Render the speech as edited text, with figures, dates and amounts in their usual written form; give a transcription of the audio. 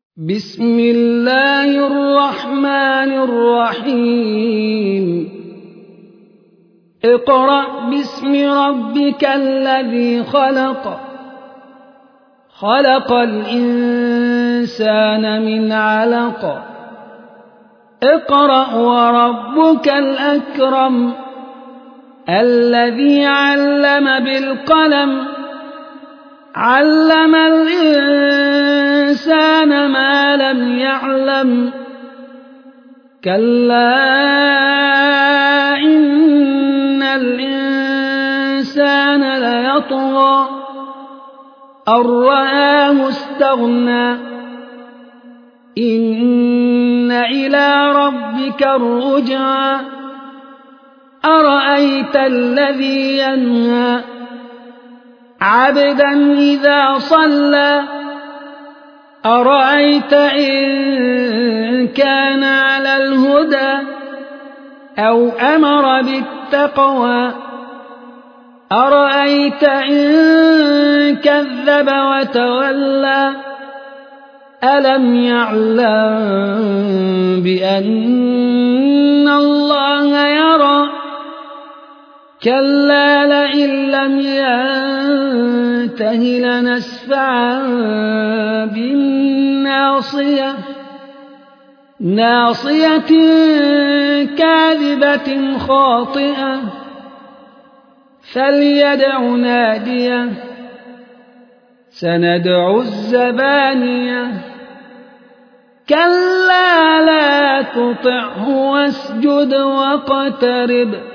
بسم الله الرحمن الرحيم اقرأ باسم ربك الذي خلق خلق الإنسان من علق اقرأ وربك الأكرم الذي علم بالقلم علم الإنسان ما لم يعلم كلا إن الإنسان ليطغى أن رآه استغنى إن إلى ربك الرجعى أرأيت الذي ينهى عبدا إذا صلى أرأيت إن كان على الهدى أو أمر بالتقوى أرأيت إن كذب وتولى ألم يعلم بأن الله يرى كلا لئن لم ينته لنسفعا بالناصية ناصية كاذبة خاطئة فليدع ناديه سندع الزبانية كلا لا تطعه واسجد واقترب